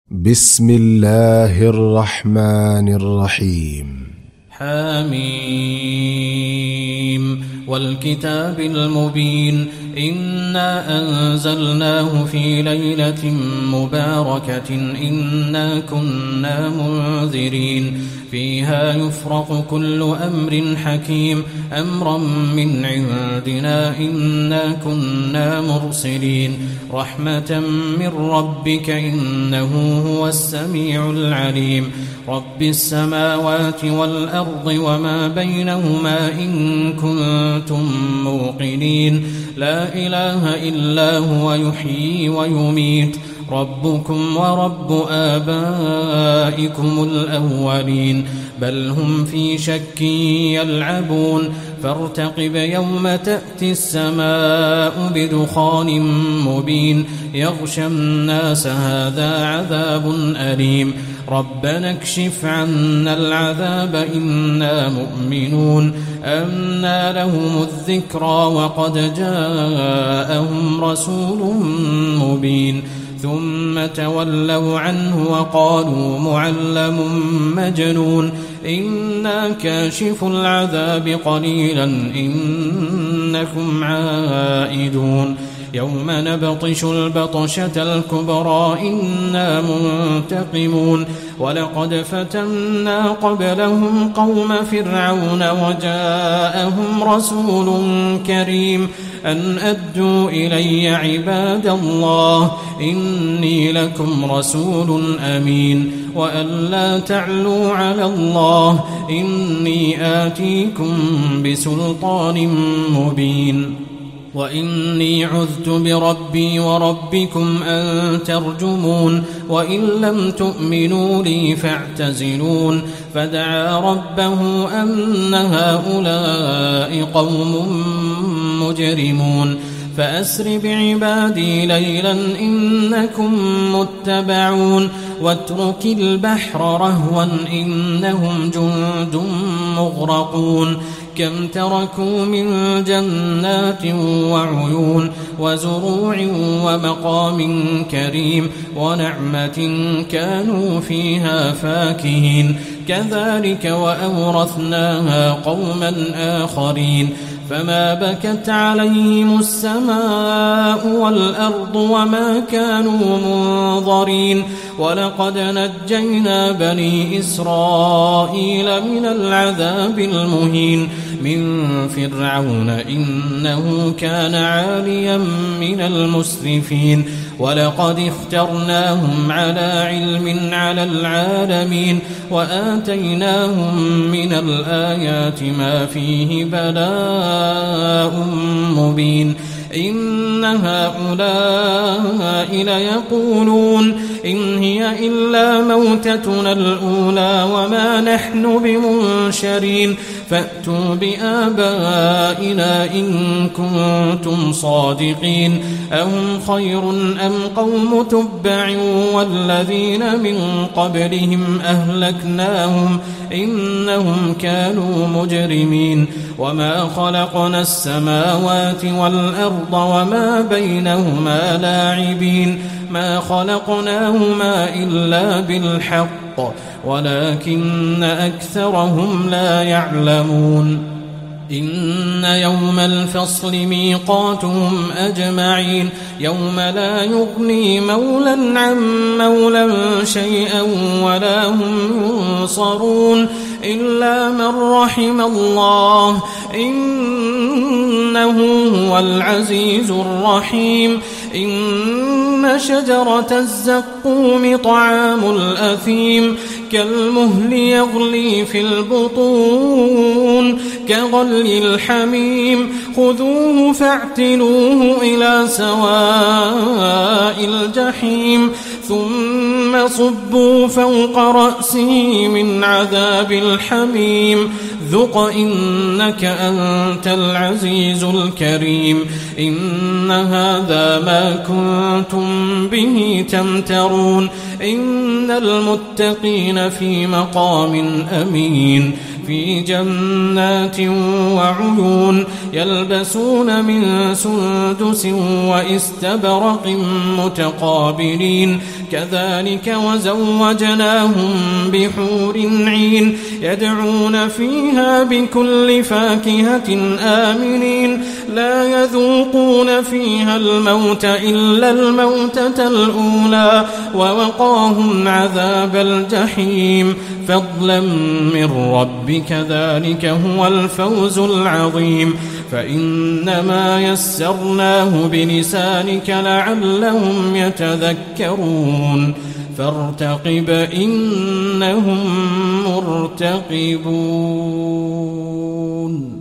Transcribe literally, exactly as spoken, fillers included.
بسم الله الرحمن الرحيم. حميم والكتاب المبين إنا أنزلناه في ليلة مباركة إنا كنا منذرين فيها يفرق كل أمر حكيم أمرا من عندنا إنا كنا مرسلين رحمة من ربك إنه هو السميع العليم رب السماوات والأرض وما بينهما إن كنتم موقنين لا إله إلا هو يحيي ويميت ربكم ورب آبائكم الأولين بل هم في شك يلعبون فارتقب يوم تأتي السماء بدخان مبين يغشى الناس هذا عذاب أليم ربنا اكشف عنا العذاب إنا مؤمنون أنى لهم الذكرى وقد جاءهم رسول مبين ثم تولوا عنه وقالوا معلم مجنون إنا كاشف العذاب قليلا إنكم عائدون يوم نبطش البطشة الكبرى إنا منتقمون ولقد فتنا قبلهم قوم فرعون وجاءهم رسول كريم أن أدوا إلي عباد الله إني لكم رسول أمين وأن لا تعلوا على الله إني آتيكم بسلطان مبين وإني عذت بربي وربكم أن ترجمون وإن لم تؤمنوا لي فاعتزلون فدعا ربه أن هؤلاء قوم مجرمون فأسر بعبادي ليلا إنكم متبعون واترك البحر رهوا إنهم جند مغرقون كم تركوا من جنات وعيون وزروع ومقام كريم ونعمة كانوا فيها فاكهين كذلك وأورثناها قوما آخرين فما بكت عليهم السماء والأرض وما كانوا منظرين ولقد نجينا بني إسرائيل من العذاب المهين من فرعون إنه كان عاليا من المسرفين ولقد اخترناهم على علم على العالمين وآتيناهم من الآيات ما فيه بلاء مبين إن هؤلاء ليقولون إن هي إلا موتتنا الأولى وما نحن بمنشرين فأتوا بآبائنا إن كنتم صادقين أهم خير أم قوم تبع والذين من قبلهم أهلكناهم إنهم كانوا مجرمين وما خلقنا السماوات والأرض وما بينهما لاعبين ما خلقناهما إلا بالحق ولكن أكثرهم لا يعلمون إن يوم الفصل ميقاتهم أجمعين يوم لا يغني مولا عن مولا شيئا ولا هم ينصرون إلا من رحم الله إنه هو العزيز الرحيم إن شجرة الزقوم طعام الأثيم كالمهل يغلي في البطون كغلي الحميم خذوه فاعتلوه إلى سواء الجحيم ثم صبوا فوق رأسه من عذاب الحميم ذق إنك أنت العزيز الكريم إن هذا ما كنتم به تمترون إن المتقين في مقام أمين في جنات وعيون يلبسون من سندس وإستبرق متقابلين كذلك وزوجناهم بحور عين يدعون فيها بكل فاكهة آمنين لا يذوقون فيها الموت إلا الموتة الأولى ووقاهم عذاب الجحيم فضلا من ربك ذلك هو الفوز العظيم فإنما يسرناه بلسانك لعلهم يتذكرون فارتقب إنهم مرتقبون.